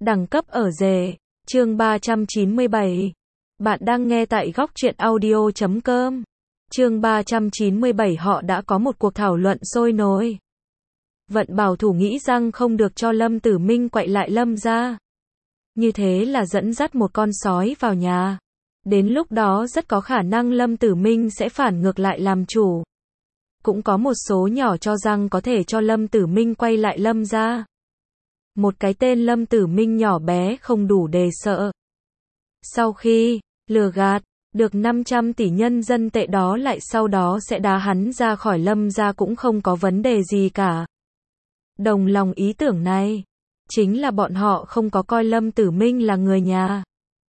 Đẳng cấp ở rể. Chương 397. Bạn đang nghe tại góc truyện audio.com. Chương 397 họ đã có một cuộc thảo luận sôi nổi. Vận Bảo Thủ nghĩ rằng không được cho Lâm Tử Minh quậy lại Lâm gia. Như thế là dẫn dắt một con sói vào nhà. Đến lúc đó rất có khả năng Lâm Tử Minh sẽ phản ngược lại làm chủ. Cũng có một số nhỏ cho rằng có thể cho Lâm Tử Minh quay lại Lâm gia. Một cái tên Lâm Tử Minh nhỏ bé không đủ để sợ. Sau khi lừa gạt được 500 tỷ nhân dân tệ đó lại sau đó sẽ đá hắn ra khỏi Lâm gia cũng không có vấn đề gì cả. Đồng lòng ý tưởng này, chính là bọn họ không có coi Lâm Tử Minh là người nhà.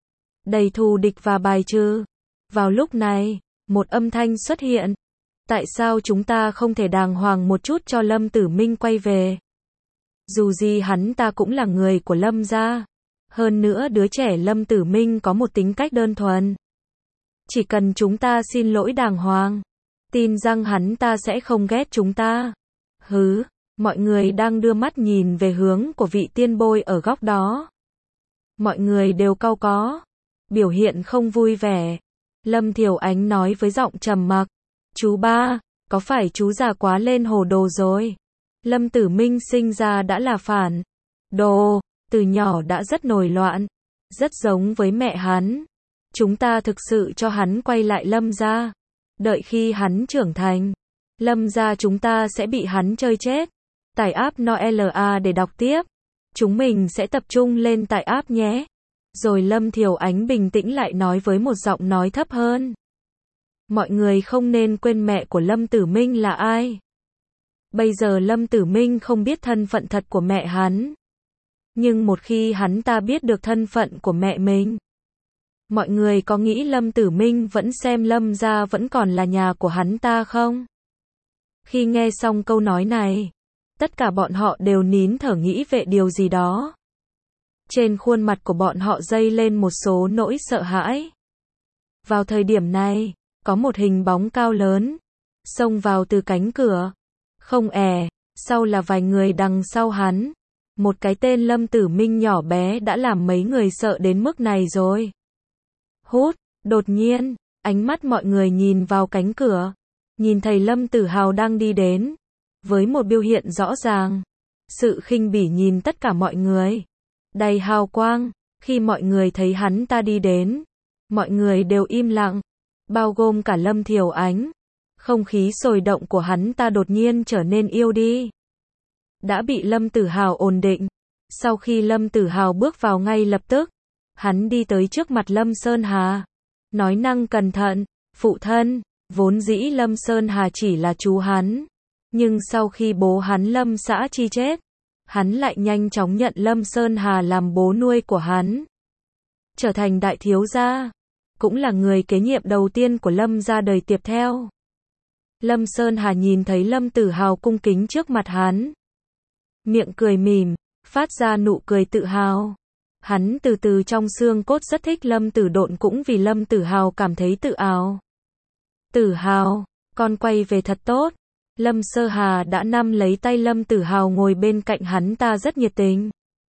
Đầy thù địch và bài trừ. Vào lúc này, một âm thanh xuất hiện. Tại sao chúng ta không thể đàng hoàng một chút cho Lâm Tử Minh quay về? Dù gì hắn ta cũng là người của Lâm gia. Hơn nữa đứa trẻ Lâm Tử Minh có một tính cách đơn thuần. Chỉ cần chúng ta xin lỗi đàng hoàng, tin rằng hắn ta sẽ không ghét chúng ta. Hứ, mọi người đang đưa mắt nhìn về hướng của vị tiên bôi ở góc đó. Mọi người đều cau có, biểu hiện không vui vẻ. Lâm Thiểu Ánh nói với giọng trầm mặc, chú ba, có phải chú già quá lên hồ đồ rồi? Lâm Tử Minh sinh ra đã là phản đồ, từ nhỏ đã rất nổi loạn, rất giống với mẹ hắn. Chúng ta thực sự cho hắn quay lại Lâm gia. Đợi khi hắn trưởng thành, Lâm gia chúng ta sẽ bị hắn chơi chết. Tải app Noela để đọc tiếp. Chúng mình sẽ tập trung lên tải app nhé. Rồi Lâm Thiểu Ánh bình tĩnh lại nói với một giọng nói thấp hơn. Mọi người không nên quên mẹ của Lâm Tử Minh là ai. Bây giờ Lâm Tử Minh không biết thân phận thật của mẹ hắn. Nhưng một khi hắn ta biết được thân phận của mẹ mình, mọi người có nghĩ Lâm Tử Minh vẫn xem Lâm gia vẫn còn là nhà của hắn ta không? Khi nghe xong câu nói này, tất cả bọn họ đều nín thở nghĩ về điều gì đó. Trên khuôn mặt của bọn họ dấy lên một số nỗi sợ hãi. Vào thời điểm này, có một hình bóng cao lớn xông vào từ cánh cửa. Không sau là vài người đằng sau hắn. Một cái tên Lâm Tử Minh nhỏ bé đã làm mấy người sợ đến mức này rồi. Hút, đột nhiên, ánh mắt mọi người nhìn vào cánh cửa. Nhìn thấy Lâm Tử Hào đang đi đến. Với một biểu hiện rõ ràng. Sự khinh bỉ nhìn tất cả mọi người. Đầy hào quang, khi mọi người thấy hắn ta đi đến. Mọi người đều im lặng. Bao gồm cả Lâm Thiểu Ánh. Không khí sôi động của hắn ta đột nhiên trở nên yếu đi. Đã bị Lâm Tử Hào ổn định. Sau khi Lâm Tử Hào bước vào ngay lập tức, hắn đi tới trước mặt Lâm Sơn Hà. Nói năng cẩn thận, phụ thân, vốn dĩ Lâm Sơn Hà chỉ là chú hắn. Nhưng sau khi bố hắn Lâm Xã Chi chết, hắn lại nhanh chóng nhận Lâm Sơn Hà làm bố nuôi của hắn. Trở thành đại thiếu gia, cũng là người kế nhiệm đầu tiên của Lâm gia đời tiếp theo. Lâm Sơn Hà nhìn thấy Lâm Tử Hào cung kính trước mặt hắn. Miệng cười mỉm, phát ra nụ cười tự hào. Hắn từ từ trong xương cốt rất thích Lâm Tử Độn cũng vì Lâm Tử Hào cảm thấy tự hào. Tử Hào, con quay về thật tốt. Lâm Sơ Hà đã nắm lấy tay Lâm Tử Hào ngồi bên cạnh hắn ta rất nhiệt tình.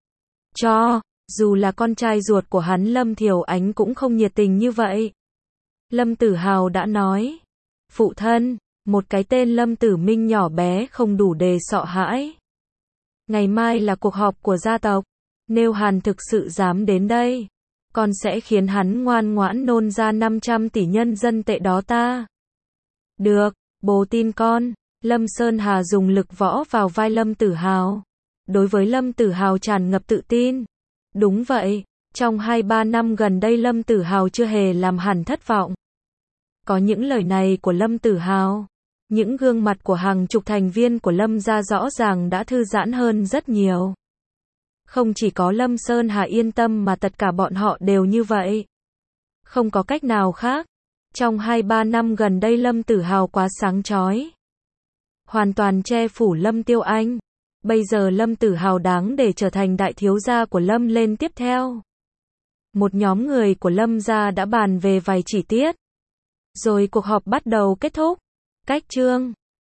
Dù là con trai ruột của hắn Lâm Thiểu Ánh cũng không nhiệt tình như vậy. Lâm Tử Hào đã nói. Phụ thân, một cái tên Lâm Tử Minh nhỏ bé không đủ để sợ hãi. Ngày mai là cuộc họp của gia tộc. Nếu hắn thực sự dám đến đây, con sẽ khiến hắn ngoan ngoãn nôn ra 500 tỷ nhân dân tệ đó ta. Được, bố tin con. Lâm Sơn Hà dùng lực võ vào vai Lâm Tử Hào. Đối với Lâm Tử Hào tràn ngập tự tin. Đúng vậy, trong 2-3 năm gần đây Lâm Tử Hào chưa hề làm hắn thất vọng. Có những lời này của Lâm Tử Hào, những gương mặt của hàng chục thành viên của Lâm gia rõ ràng đã thư giãn hơn rất nhiều. Không chỉ có Lâm Sơn Hà yên tâm mà tất cả bọn họ đều như vậy. Không có cách nào khác. Trong 2-3 năm gần đây Lâm Tử Hào quá sáng chói. Hoàn toàn che phủ Lâm Tiêu Anh. Bây giờ Lâm Tử Hào đáng để trở thành đại thiếu gia của Lâm lên tiếp theo. Một nhóm người của Lâm gia đã bàn về vài chi tiết. Rồi cuộc họp bắt đầu kết thúc. Cách chương